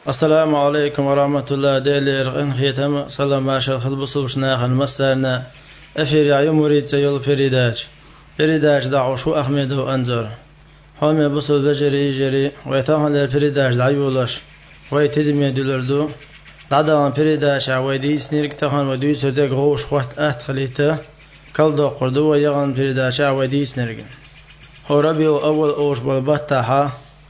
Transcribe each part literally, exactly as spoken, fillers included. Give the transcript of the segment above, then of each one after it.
السلام عليكم ورحمة الله ديلير إن خيتم صلى ما شاء خلبص وشناخ المسرنا أفير يا يمريت يول فريداج فريداج دعو شو أحمد وأنزر حومي بصل بجري يجري ويتاهن للفريداج دعيولش ويتدمي دولردو دعدان فريداج ويدي سنيرك تاهن ودي سردك غوش وقت أهت خليته كل دو قردو ويغن فريداج ويدي سنيرك هو ربيع أول أوش بالبطاحة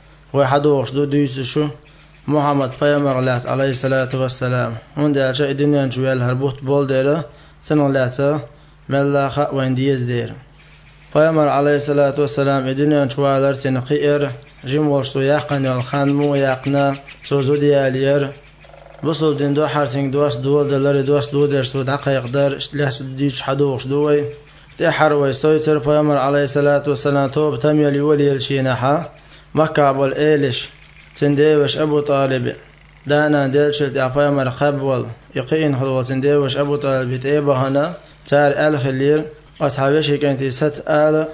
ويحدوش دو ديسشو محمد پیامبر الله علیه الصلاة والسلام اون درجه دنیا جوال هربوت بول داره سن لاته ملاخ و اندیز دیر پیامبر علیه الصلاة والسلام دنیا جوالر سن قیر جم وشتو یقن الخان مو یقنا سوزو دیالیر بصل دین دو حرسنگ دوست دول دلار دوست دو درس و دقیق در لحظ دیچ حدوش دوی تحر و سویتر پیامبر علیه الصلاة والسلام توب تمیلی ولی الشینها مکه بول ایلش تنديوش أبو طالب دانا دلشت يعفايا مرقب وال يقين خلوة تنديوش أبو طالب تيبا هنا تار آل خلير أصحابيشي كانت ست آل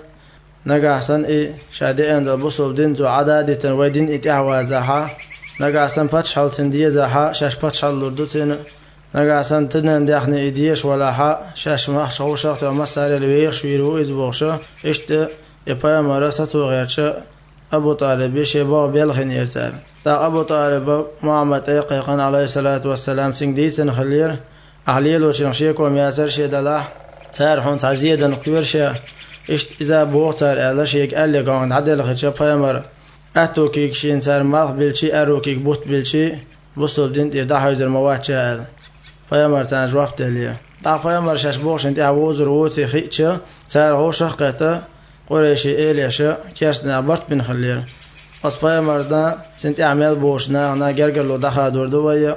نقعسن إي شادئين دل بصوب دينتو عدادة ويدين إتعوى زاحا نقعسن باتشحل تندية زاحا شاش باتشحل لردوتين نقعسن تدنن داخني إديش ولاحا شاش محش غوشاقت ومساري لويخ شويرو إزبوغشا إشت يبايا مرست وغيرشا أبو طالب يشبه بيلخن يرسال تا أبو طالب محمد أيقيقن عليه الصلاة والسلام سنجديد خلير أحليل وشنشيك ومياسر شيدلا سار حون تعجيدا نقيرشا إشت إذا بوغ سار ألا شيك ألي قاند عدل خدشا فيمر أتو كيك شين سار مالخ بلشي أرو كيك بوت بلشي بوصل دين إرداح يزر موات شاال فيمر تان جواب تليه تا فيمر شاش بوغ شنتي عووزر ووتي خيتشا سار هو شخقته قريشي إليشا كيرسنا برت بن خلير أصبايا مردا سنت أعمال بوشنا أنا جرجر لو دخل دوردويا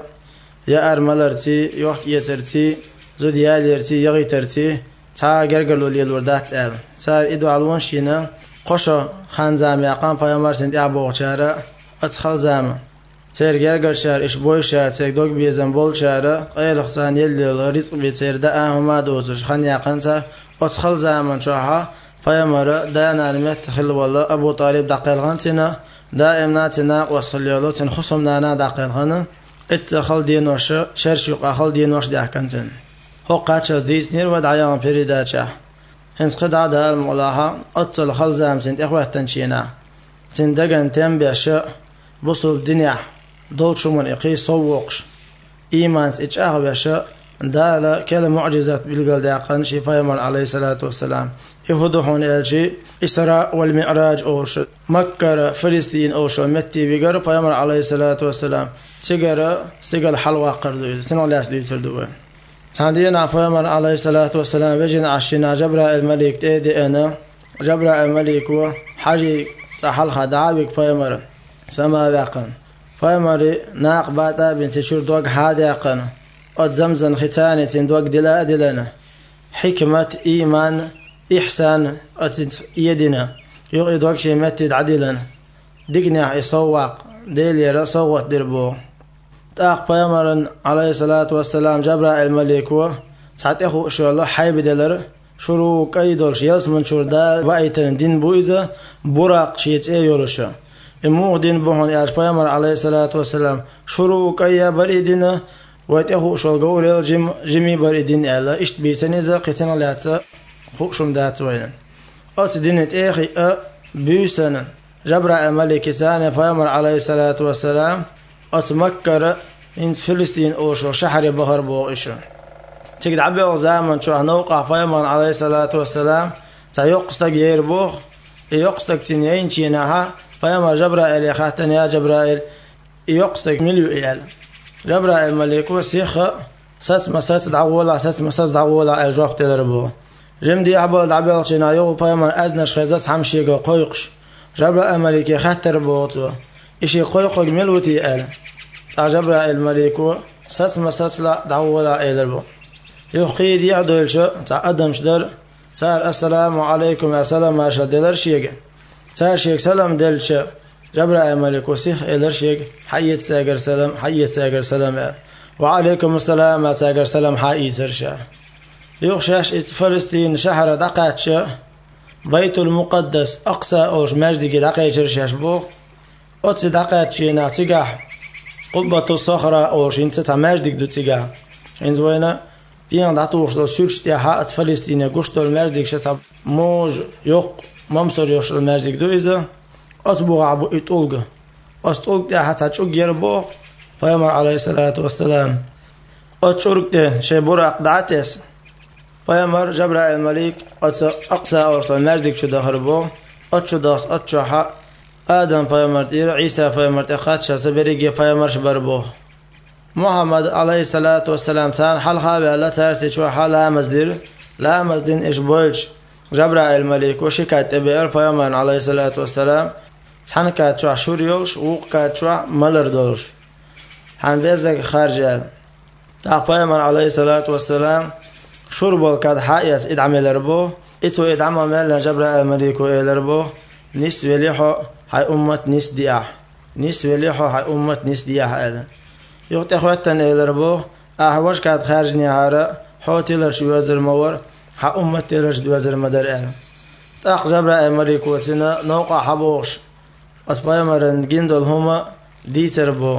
يا أرملرتي يوك يترتي زودياليرتي يغيترتي تا جرجر لو ليل وردات أل صار إدو علون شينا قشة خانزام يقام بايا مر سنت أعبوغشارا أدخل زام سير جرجر شار إيش بوي شار سير دوك بيزنبول شارا قيل خسان يلي رزق بيتسير دا أهما دوتش خان يقان صار أدخل زامن شوها پیامبر دانا نمت خل والله أبو طالب دقیقاً تنا دائما تنا وصليالو تن خصم نانا دقیقاً اتخل دينوش شرشق أخل دينوش دهكنتن هو قاتشز ديسنير ودعيان بريداتشه هنس قد عدا الملاها أتصل خل زام سنت إخوة تنشينا سندقن تنبيش بصل الدنيا دول شو من إقي صوقش إيمانس إتش أخبش دالا كلا معجزات بالقل داقن شي پیامبر عليه الصلاة والسلام يفضحون الشي إسراء والمعراج أوش مكة فلسطين أوش متي بيجر پیامبر عليه الصلاة والسلام سجر سجل حلوة قردو سنو لاس ليتردو ساندينا پیامبر عليه الصلاة والسلام بجن عشنا جبرائيل الملك تيدي أنا جبرائيل الملك وحاجي تحل خدعابك پیامبر سما باقن پیامبر ناق باتا بنت شور دوق حادقن قد زمزم ختانة دوق دلا دلنا حكمة إيمان إحسان أتد يدنا يقعد وقت متد عدلا دقنا يصوق ديلي صوت دربو تاق پیامبر عليه الصلاة والسلام جبرائيل الملك و ساعت اخو شو الله حيب دلر شروع قيدولش يسمن شوردا بايتن دين بويزا براق شيت ايولش امو دين بوهن ياش پیامبر عليه الصلاة والسلام شروع قيا بريدنا واتخو شو الجور جم جمي بريدين الا اشت بيتنيزا قتنا لاتا فوقشم دات وين أت دينت إخي أ بيسنا جبرائيل الملك ثاني پیامبر عليه الصلاة والسلام أت مكة إن فلسطين أوشو شحر بحر بوئشو تيجي عبي زمان شو هنوقع پیامبر عليه الصلاة والسلام تيقصتك يربوخ يقصتك تنين شينها پیامبر جبرائيل يخاتن يا جبرائيل يقصتك مليو إيال جبرائيل الملك وسيخ ست مسات دعولا ست مسات دعولا الجواب تدربوه جمدي عباد عباد شنايو پیامبر ازنش خزاس همشي قويقش جبرائيل الملك خاطر بوتو إشي قويق ملوتي ال جبرائيل الملك ست مسات لا دعولا إلربو يقيد يعدل شو تعدم شدر صار السلام عليكم يا سلام ما شدلر شيء صار شيخ سلام دلش جبرائيل الملك وسيخ إلر شيء حيت ساجر سلام حيت ساجر سلام وعليكم السلام يا ساجر سلام حي سرشا يخشاش فلسطين شهر دقاتش بيت المقدس أقصى أوش مجدي دقيت شرشاش بوخ أتس دقاتش ناتجح قبة الصخرة أو شين تتعماش ديك دو تيجا إن زوينا بيان دعتوش دو سورش تيها فلسطين قشتو الماجدك شتا موج يوق ممسور يوش الماجدك دو إذا أتبغى عبو إتولغ أستولغ تيها تاتشوك يربوغ فيمر عليه الصلاة والسلام أتشورك تيه شي براق دعاتيس فيمر جبرائيل الملك أقصى أورش الماجدك شو دهربو أتشو داس أتشو حق آدم فيمر تير عيسى فيمر تخاتشا سبريجي فيمر شبربوغ محمد عليه الصلاة والسلام تان حال خابع لا تارسي شو حالها مزدير لا مزدين إش بولش جبرائيل الملك وشكات تبير فيمر عليه الصلاة والسلام تحن كات شو شوريولش ووق كات شو ملر دولش حن بيزك خارجال تا فيمر عليه الصلاة والسلام شربول كاد حائيس إدعم الربو إتو إدعم مالا جبرائيل الملك وإلربو نس وليحو هاي أمة نس دياح نس وليحو هاي أمة نس دياح ألا يوقت إخواتن إلربو أحوش كاد خارج نهارة حوتي لرش وزر مور ها أمة لرش وزر مدر ألا تاق جبرائيل الملك وتنا نوقع حبوش أسبايمرن جندل هما ديتربو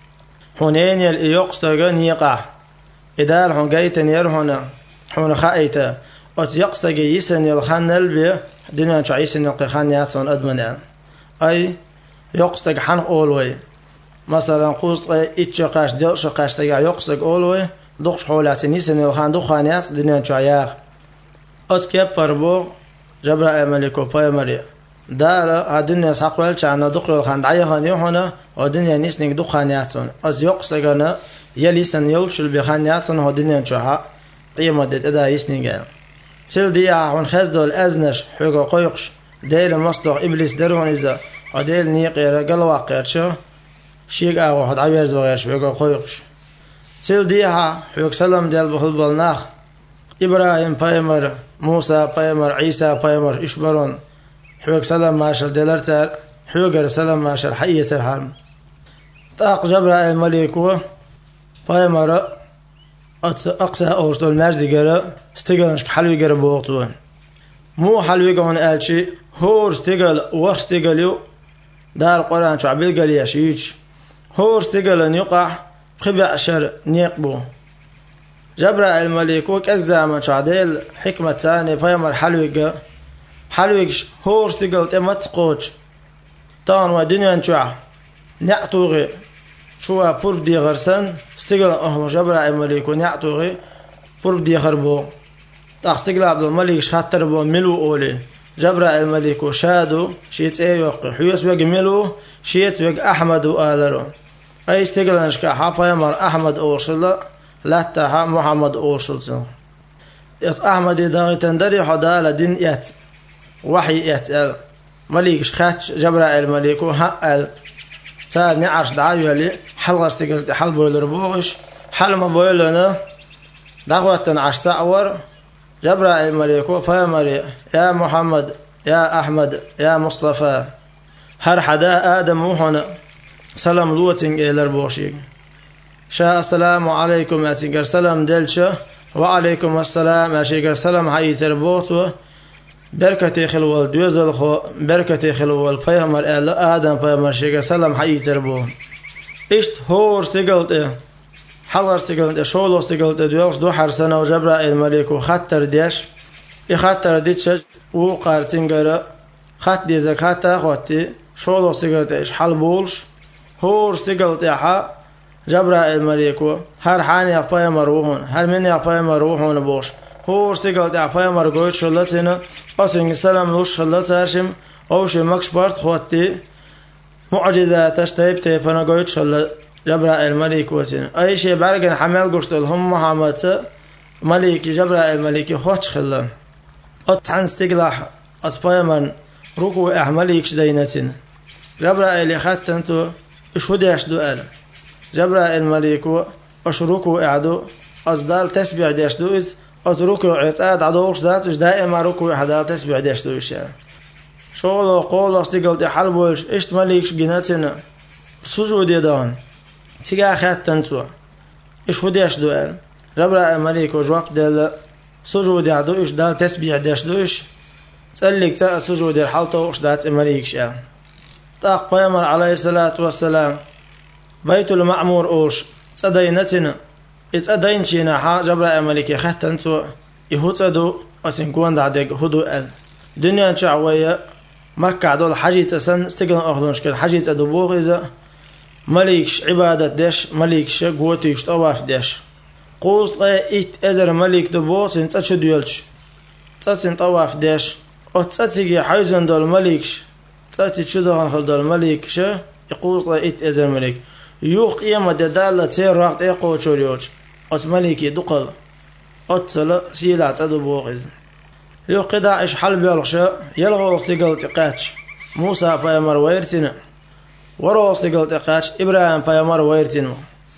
حنين يلقستغ نيقع إدال حن جيتن يرهنا حن خايته أت يقستغ يسن يلخن البي دنيا تعيسن يلقي خان ياتون أدمن أي يقستغ حن أولوي مثلا قوست إتشقاش دلش قاش تجا يقستغ أولوي دخش حولات نيسن يلخن دخان يات دنيا تعياق أت كبر بو جبرائيل الملك وبايمري دار الدنيا ساقوال كان دقيق خان دعيها نيوهنا والدنيا نيسنك دخان ياتون أز يقستغنا يليسن يلشل بخان ياتون والدنيا تعها قيمة تدا يسنجان سيل ديا عن خزدو الأزنش حقا قيقش ديل مصدق إبليس درون إذا وديل نيقير قلوا قيرشو شيق أغو حد عبيرز وغيرش حقا قيقش سيل ديا حق سلام ديال بخل بالناخ إبراهيم بايمر موسى بايمر عيسى بايمر إشبرون حق سلام ماشل ديلرتال حق سلام ماشل حي سرحان طاق جبرائيل الملك بايمر أقصى أوش دول مجد جرا استقلنش حلوي جرا بوقتون مو حلوي جون ألشي هور استقل ور استقليو دار القرآن شعبيل قال يشيش هور استقل يقع خبع شر نيقبو جبرائيل الملك وكالزامن شعديل حكمة ثانية بايمر حلوي جا حلوي هور استقل تمتقوش طان ودنيا نشوع نعطوغي شو فرب دي غرسن استقل أهل جبرائيل الملك ونعطوغي فرب دي غربو تاستقل عبد الملك شخاطر بو ملو أولي جبرائيل الملك وشادو شيت ايوقي حيوس ويق ملو شيت ويق أحمد وآلرو أي استقل نشكا حابا يمر أحمد أوشل لا تها محمد أوشل يس أحمد داغي تندري حدا دين يات وحي يات ملك شخات جبرائيل الملك وهقل سال نعرش دعاوي لي حلقة استقلت حل بويل ربوغش حل ما بويلنا دعوة عش سعور جبرائيل الملك فيمري يا محمد يا أحمد يا مصطفى هر حدا آدم وحنا سلام لوتنج إلى ربوشيك شاء السلام عليكم أتنجر سلام دلشة وعليكم السلام أشيكر سلام حي تربوتو بركة خلوال دوزل خو بركة خلوال فيمر آدم فيمر شيكر سلام حي تربو إشت هور استقلت حلر استقلت شولو استقلت دوغش دو حرسنة وجبرائيل الملك وخطر ديش يخطر ديش وقار تنجر خط دي زكاة خوتي شولو استقلت إش حل بولش هور استقلت يحا جبرائيل الملك هر حاني يقفايا مروحون هر من يقفايا مروحون بوش هور استقلت يقفايا مرقويت شلتنا أسنج سلام لوش شلت هرشم أوش مكش بارت خوتي معجزة تشتيب تيفنا قويت شلت جبرائيل الملك وتين أي شيء برجن حمل قشتل هم محمد ملك جبرائيل الملك خوش خلا أتحن استقلاح أسبايا من ركو أحمليك شدينتين جبرائيل يخت أنتو إشهد يشدو جبرائيل الملك أشركوا أعدو أصدال تسبيع ديشدو أتركوا عتاد عدوش داتش دائما ركوا أحدال تسبيع ديشدو إشياء شغل قول أستقلت حلبوش إشت مليك جناتنا سجود يدان تيجا خات أنتو إشهد يشدو جبرائيل الملك وجواب دل سجود يعدو إش دال تسبيع ديشدو إش تسألك تأت سجود الحلطة وش دات المليك شاء طاق بيمر عليه الصلاة والسلام بيت المعمور أوش صدينتنا إتصدين شينا حا جبرائيل ملك يختنتو يهوتدو أسنكون دعدك هدو أل دنيا شعوية مكة عدول حاجة سن استقلن أخذونش كل حاجة أدو بوغيزة مليكش عبادة ديش مليكش قوتيش طواف ديش قوز طي إت أزر مليك دبو سن تتشو ديولش تتسن طواف ديش أو تتسيجي حيزن دول مليكش تتسي تشدوغن خل دول مليكش يقوز طي إت أزر مليك يوق إيما دالة تسير راقت إيقو تشوريوش أت مليكي دقل أتسل سيلة تدو بوغيز يوق قدا إش حل بيالغشا يلغو استيقل تقاتش موسى بايمر ويرتنا ورو استيقل تقاتش إبراهيم بايمر ويرتنا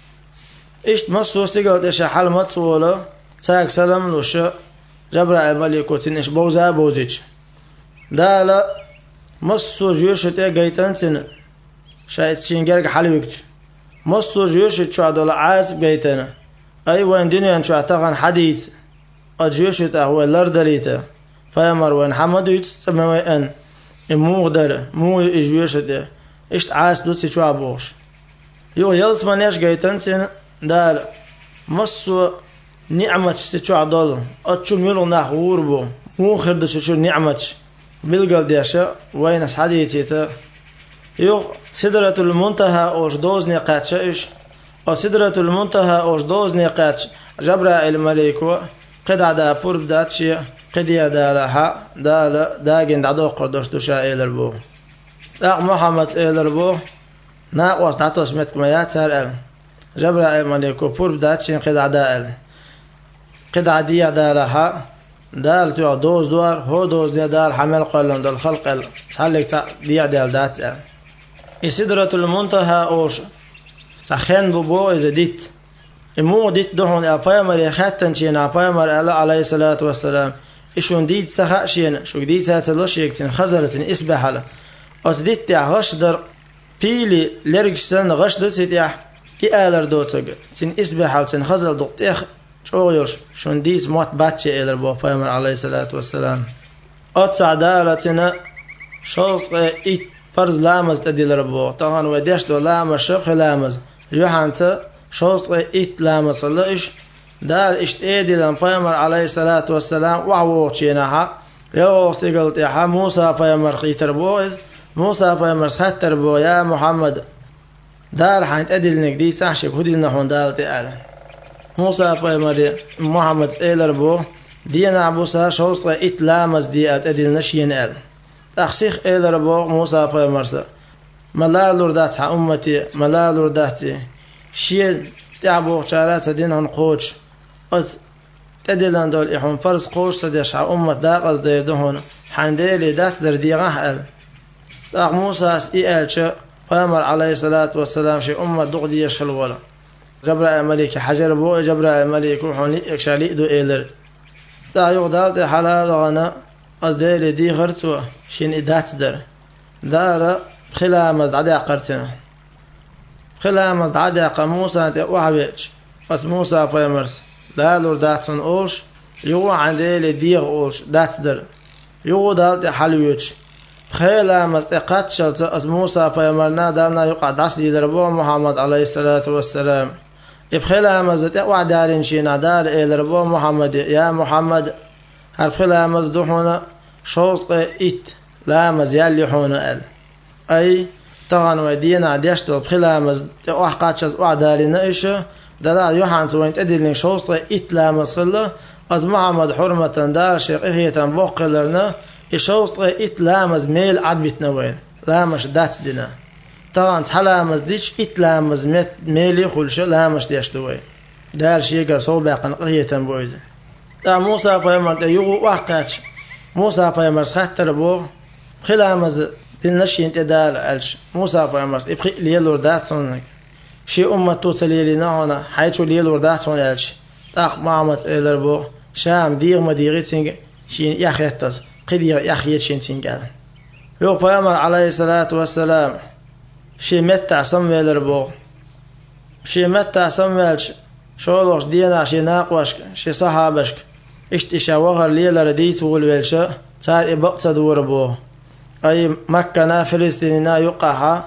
إشت مصو استيقل تشا حل متصولا ساق سلام لوشا جبرائيل ملكو تنش بوزا بوزيش دالا مصو جيوشت إيقايتن تن شايت سينجرق حلوكش مصو جيوشت شو عدول عاس بيتنا أيوة دنيا شو اعتقن حديث أجيوشت أهو الأردليتا فيمر وين حمدوت سموي أن مو غدر مو إجيوشت إشت عاس دوتي شو عبوش يو يلس منيش جايتن سن دار مصو نعمة شو عدول أتشو ميلو نحور بو مو خرد شو نعمة بالقل ديشا وين حديثي يو سدرة المنتهى أوش دوز نقاتش إيش أو سدرة المنتهى أوش دوز نقاتش جبرائيل ملكو قد عدا بورب داتشي قد يدا لها دالا داقين دعدو قردوش دوشا إيلربو داق محمد إيلربو ناقوص دعتوس متك ميات سار إل جبرائيل ملكو بورب داتشي قد عدا إل قد عدي يدا لها دال تو دوز دوار هو دوز دال حمل قلن دال خلق إل سحلك دي دال دات إل سدرة المنتهى أوش تخين ببو إذا ديت إمو ديت دهون أبايمر يخاتن شين أبايمر عليه الصلاة والسلام إشون ديت سخاء شين شو ديت ساتلوش يكتن خزرتن إسبح له أت ديت تع غشدر بيلي لرجسن غشدر تيح إيالر دوتج تن إسبح تن خزر دوتيخ شويش شون ديت موت باتشي إلر بو أبايمر عليه الصلاة والسلام أت سعدالتنا شوط إيت فرز لامز تديل ربو طبعا وديش دو لامز شبخ لامز يوحانتا شوط إيت لامز الليش دار إشت إيدي لنبايمر عليه الصلاة والسلام وعووط شيناها يلو استيقلت إيحا موسى بايمر خيتر بوز موسى بايمر سخطر بو يا محمد دار حانت أدل نقدي سحشك هدي لنحون دالتي أعلى موسى بايمر محمد إيلر بو دينا عبوسا شوط إيت لامز دي أدل نشين أعلى أخسيخ إلى ربو موسى بايمرسا ملالور داتها أمتي ملالور داتي شيء تعبو شارات دينهم قوش أت تدلن دول إحون فرز قوش سديش أمت داقز دير دهون حنديلي داس در ديغه أل داق موسى إيال شا بايمر عليه الصلاة والسلام شي أمت دقدي يشخل ولا جبرائيل ملك حجر بو جبرائيل ملك وحون ليكشا ليدو إيلر دا يغدال حلال غنا أصدقائي دي غرتوا شين إدات در دار خلامز عدا قرتنا خلامز عدا قموسا وحبيج بس موسى بايمرس دالور داتسون أوش يو عندي ديغ أوش دات در يو دالت حلويج خلامز تقاتشل أس موسى بايمرنا دالنا يقع داس دي دربو محمد عليه الصلاة والسلام إبخلامز تقوى دارين شينا دار إلى ربو محمد يا محمد هالخلامز دحونا شوط إت لامز يالي حونا أل أي طبعا ودينا ديشتو بخلامز وحقاتشز وعدالينا إيشا دلال يوحان سوين تأدلني شوط إت لامز خلا أز محمد حرمة دار شيقية بوقلرنا شوط إت لامز ميل عدبتنا وين لامش دات دينا طبعا تحلامز ديش إت لامز ميلي خلش لامش ديشتو وين دار شيقر صوباقا قية بويزة تا موسى بايمر يغو وحقاتش موسى بايمر خطر بو خلامز دلنش ينتدال ألش موسى بايمر إبخي ليلور داتسونك شي أمة توصلي لنا هنا حيث ليلور داتسون ألش تاق معمت إلر بو شام ديغ مديغتين شين يخيتس قديغ يخيت شين تنقال يو بايمر عليه الصلاة والسلام شي متع سمويلر بو شي متع سمويلش شولوش دينا شي ناقوشك شي صحابشك اشتشا وغر ليلة رديت والويلشا صار إبقصة دور بو أي مكة فلسطيننا يقعها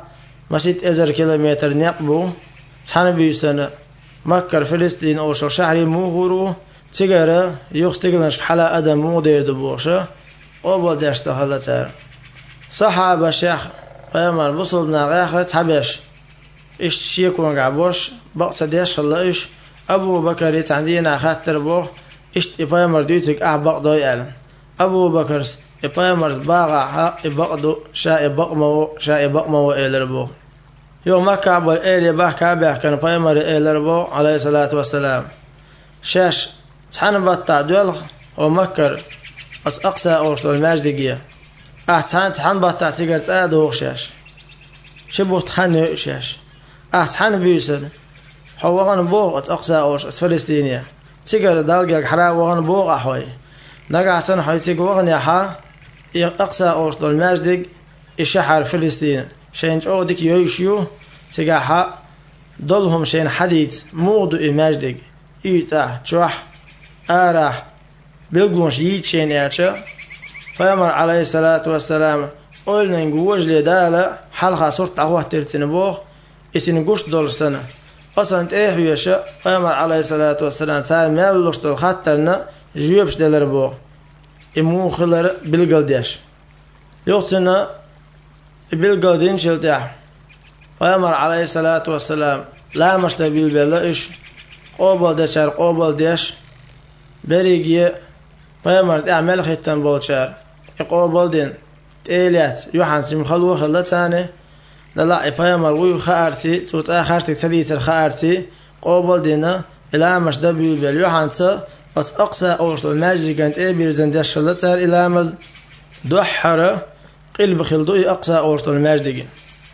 مسيت أزر كيلومتر نقبو تحن بيسنة مكر فلسطين أو شهري موغرو تجارة يختقلنش حلا أدم مو دير دبوشة قبل داشتغلتها صحابة الشيخ قيمر بصل بنا غاخر تحبش إيش شيكون قعبوش بقصة ديش الله إيش أبو بكر يتعندينا خاطر بوه إيش إبايمر ديوتك أحبق ضوي أعلن أبو بكر إبايمر باغا حق إبقدو شا إبقمو شا إبقمو إيلربو يوم ما كعبر إيلي باه كعبه كان إبايمر إيلربو عليه الصلاة والسلام شاش تحن بطع دول ومكر أس أقصى أوش للماجدقية أحسن تحن بطع سيجارت آدو شاش شبه تحن شاش أحسن بيسن حوغن بوغ أت أقصى أوش أس فلسطينية سيجار دالجك حرا وغن بوغ أحوي نجا حسن حي سيجوغن يحا أقصى أوش للماجدق الشحر فلسطين شينج أو ديك يوشيو تيجا حا دولهم شين حديث موضوع الماجدق إيتا شوح آرح بلغونش يتشين ياتشا فيمر عليه الصلاة والسلام قلنا نقوج لدالة حلقة صورت عوه ترتنبوغ إسن قوش دول سنة أصلا إيه يشا فيمر عليه الصلاة والسلام سال مالوش دول خطرنا جيبش دلربوغ إمو خلر بلغلديش يوقتنا بلغلدين شلتاح فيمر عليه الصلاة والسلام لا مش تبيل بلاش قوبل دشار قوبل ديش بريجي فيمر اعمل ختم بولشار قوبل دين تيلات يوحنس مخلو خلتاني لا فيمر ويو خارتي توت اخرت سديس الخارتي قوبل دينا الى مش دبيل بل يوحنس اقصى اوش الماجي كانت اي بيرزن ديش خلتار الى مز دحر قلب خلدو اقصى اوش الماجي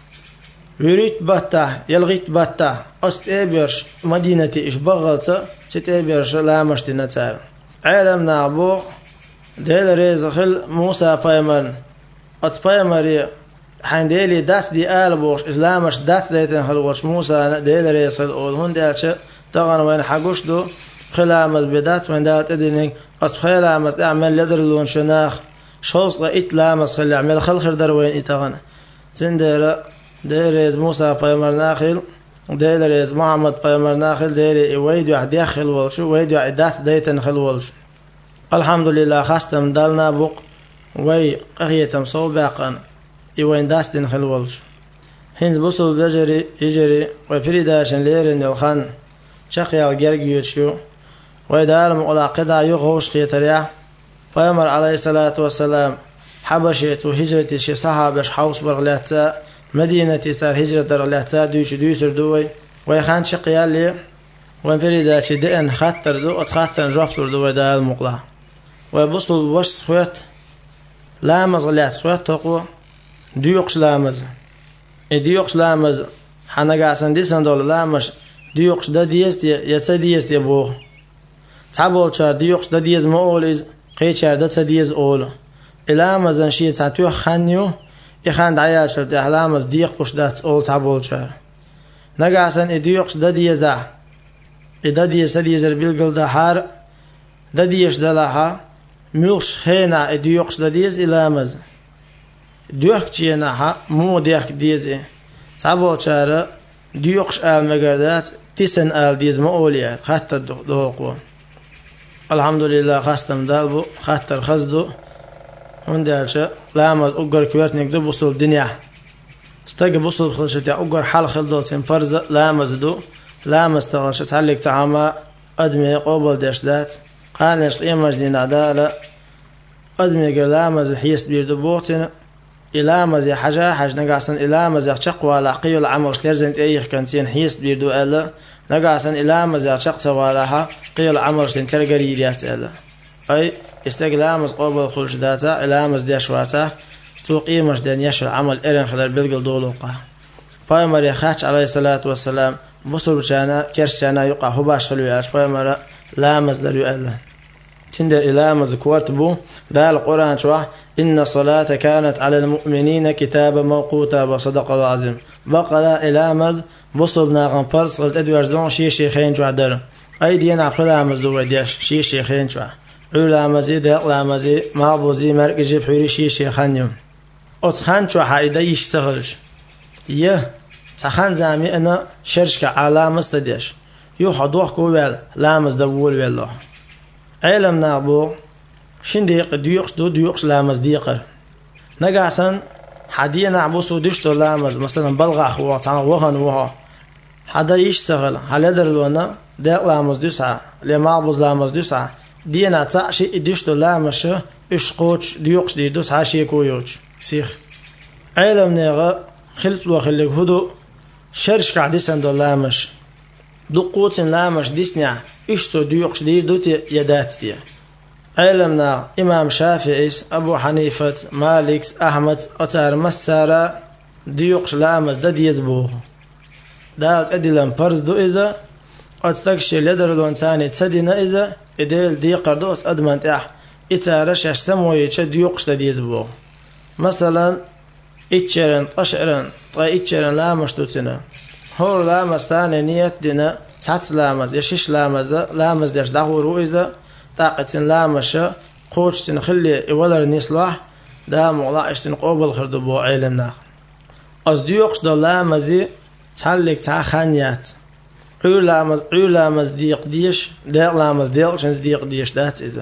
وريت باتا يلغيت باتا أستيبرش مدينة إيش بغلطة تتيبرش لا مشتنا تار عالمنا عبوغ ديل ريز خل موسى بايمن أت بايمري حين ديلي داس دي آل بوش إسلامش داس ديتن خلوش موسى ديل ريز خل أول هون ديالش تغن وين حقوش دو خلامز بدات من دات إدينيك أس خلامز أعمل لدر لون شناخ شوص غيت لامز خل يعمل خل خردر وين إتغن تندير ديريز موسى بايمر ناخل ديريز محمد بايمر ناخل ديري ويدو عدي خل والشو ويدو عدات ديتن خل والشو الحمد لله خاستم دالنا بوق وي قهيتم صوباقا وين داستن خل والشو هنز بوصل بجري يجري وفريداشن ليرن الخان شقيا الجرجيوتشو ويدار مقلا قدا يغوش قيتريا بايمر عليه الصلاة والسلام حبشت وهجرتي شي صحابش حوص برغلاتا مدينة صار هجرة درلاتها دوش دوسر دوي ويخان شقيال لي وين فريدا شدئن خطر دو اتخطر جفتر دوي دا المقلع ويبصل وش صفوت لامز غلات صفوت تقوى ديوقش لامز ديوقش لامز حانا قاسن ديسن دول لامش ديوقش دا ديز يتسا ديز ديبوغ تعبول شار ديوقش دا ديز مؤوليز قيتشار دا تسا ديز أولو إلامزن شيء تساتيو خانيو إخان عياش الأحلام ديق وش دات أول تعبول شار نجاسن إديوقش ددي زع إددي سدي زربيل قل دحار دديش دلها ملش خينا إديوقش دديز إلامز ديوق جيناها مو ديق ديز تعبول شار ديوقش آل مقردات تسن آل ديز مؤولية خاطر دوقو الحمد لله خاستم دالبو خاطر خزدو وندالش لامز أجر كويرت نقدر بوصل الدنيا استجى بوصل خلشتي أجر حال خلدل تنفرز لامز دو لامز تغلش تعلق تعامى أدمي قبل دشدات قالش قيمة جديد عدالة أدمي قال لامز حيس بيردو بوتنا إلامز يا حاجة حاج نقاسن إلامز يا شقوى لعقي العمل شلرزنت أيه كنتين حيس بيردو ألا نقاسن إلامز يا شق سوالها قيل العمل سنتر قريريات ألا أي استقلامز قبل خلش داتا إلامز ديشواتا توقيمش دين يشر عمل إرن خلال بلقل دولوقا بايمر يخاتش عليه الصلاة والسلام بصر بشانا كرشانا يقع هباش خلوياش بايمر لامز لريو ألا تندر إلامز كوارتبو ذا القرآن شوح إن الصلاة كانت على المؤمنين كتابا موقوتا وصدق العظيم بقى لا إلامز بصر بناغن فرس غلت أدواج دون شي شيخين شوح در أي دين عقل لامز دو وديش شي شيخين شوح علا مزي دق لا مزي ما بوزي مركز بحوري شي شيخان يوم أتخان شو حايدا يشتغلش يه سخن زامي أنا شرشك علامة استديش يو حدوح كويل لامز دبول ويله علم نابو شنديق ديوقش دو ديوقش لامز ديقر نقاسن حدي نعبو سو ديشتو لامز مثلا بلغا خوات عن وهن وها حدا يشتغل هل لونا ديق لامز ديسعة لمعبوز لامز ديسعة دينا تعشي ديشتو لامش إش قوش ديوقش دي دوس عاشي كويوش سيخ علم نيغا خلط وخلق هدو شرش كعديسن دو لامش دو قوتن لامش ديسنع إشتو ديوقش دي دوتي يدات دي علمنا إمام شافعي أبو حنيفة مالك أحمد أتار مسارة ديوقش لامز دا ديزبوه داوت أدلن فرز دو إذا أتستكشي لدر الوانساني تسدينا إذا إديل دي قردوس أدمان تاح إتارش يشسموي يتش ديوقش دا ديزبوه مثلا إتشرن طشرن طي إتشرن لامش دوتنا هور لامز ثاني نيت دينا تحت لامز يشيش لامز لامز ديش داخورو إذا طاقة لامش قوش تنخلي يولر نيصلاح دا مغلاش تنقوبل خردبو علمنا أز ديوقش دا لامزي تحلق تا خانيات عيو لامز عيو لامز ديق ديش ديق لامز ديق شنز ديق ديش دات إذا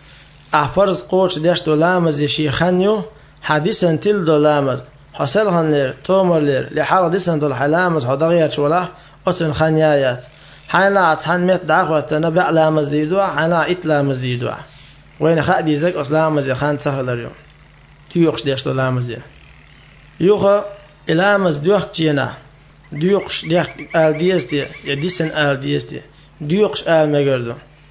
أحفرز قوش ديش دو لامز يشي خانيو حديثا تل دو لامز حسلهن لير تومر لير لحال ديسن دو الحلامز حدغيات شولا أتن خانيايات حالا تحن ميت داخل تنبع لامز ديدوا حالا إت لامز ديدوا وين خادي زك أصل لامز يخان سهل اليوم ديوقش ديش دو لامز يوخا لامز ديوخ جينا ديوقش ديخ آل ديستي يديسن آل ديستي ديوقش آل مجردو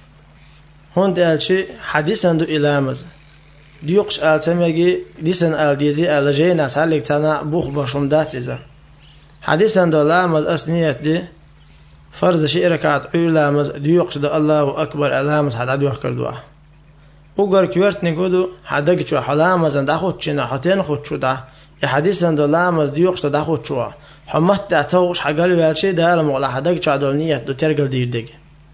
هون ديال شي حديثا دو إلامز ديوقش آل تمجي ديسن آل ديزي آل جينا سالك تانا بوخ باشم دات إذا حديثا دو لامز أسنيت دي فرز شيء ركعت عيو لامز ديوقش دو الله أكبر لامز حد عدوح كردوه وقر كيورت نقولو حدق شو حلامز عند أخوت شنا حتين خود شو ده حديثا دو لامز ديوقش ده أخوت شو حمت تعتوش حقالي بالشيء ده لما ولا حدق شو عدول نية دو ترجل دير دق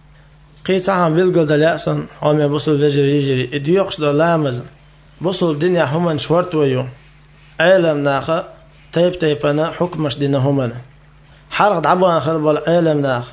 قيت عم بيلقل دلأسن هم يبصل يجري يجري ديوقش دو لامز بصل الدنيا هم شورت ويو علم ناخا تيب تيبنا حكمش دينا همنا حرق دعبان خلب العالم ناخ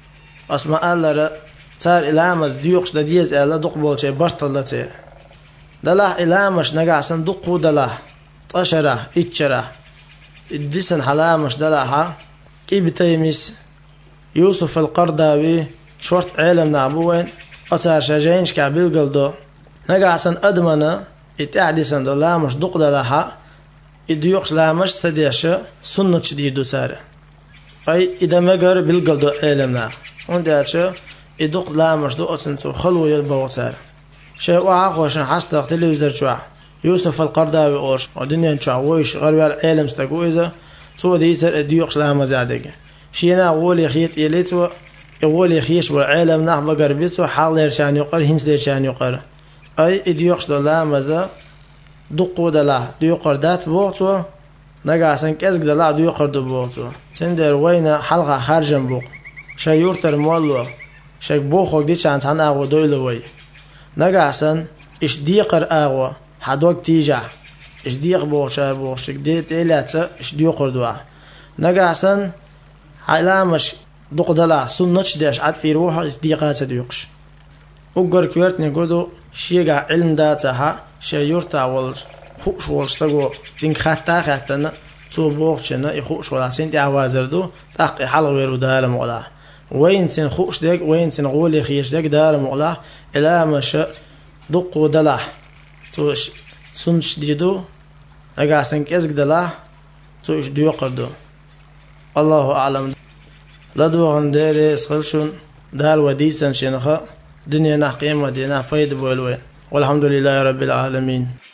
اسمع الله صار إلامز ديوقش دا ديز إلا دقبول شي برطل لتي دلاح إلامش نقعسن دقو دلاح طشره إتشره الدسن حلامش دلاحا إبتيميس يوسف القرداوي شورت عالم نعبوين أتار شاجينش كعبيل قلدو نقعسن أدمنا إتعدسن دلامش دق دلاحا إديوقش لامش سديش سنة شديدو ساره أي إذا ما قر بالقلدو عالمنا ونداتشو يدق لامش دو أتنتو خلو يلبو ساره شيء وعاقوشن حستق تلفزر شوع يوسف القرداوي أوش ودنيا شوع ويش غربي العالم استقو إذا سو ديتر إديوقش لامز عدق شينا أولي خيط إليتو أولي خيش والعالم نحب قربيتو حال يرشان يقر هنس يرشان يقر أي إديوقش دو لامز دقو دلا ديوقر دات بوغتو نقاسن كزق دلا ديوقر دو بوغتو سندر وين حلقة خارجن بوق شي يورتر مولو شي بوخوك دي چان تان آغو دويلو وي نقاسن إش ديقر آغو حدوك تيجع إش ديق بوغ شار بوغ شك دي تيلاتsa إش ديوقر دوا نقاسن علامش دوق دلا سنش ديش عد يروحو إش ديقات ديوقش وقر كويرت نقودو شيقا علم داتها شي يورتا والش خوش والشتاقو تين خاتا خاتنا تو بوغشنا يخوش ولا سنتي عوازردو تاقي حلق ويرو دار مغلا وين سن خوش ديك وين سن غولي خيش ديك دار مغلا إلا مش دقو دلاح توش سنش ديدو أقع سنك إزق دلاح توش ديوقردو الله أعلم لدو غنديري سخلشون دار وديسن شنخا دنيا نحقيم ودينا فايد بولوين والحمد لله رب العالمين.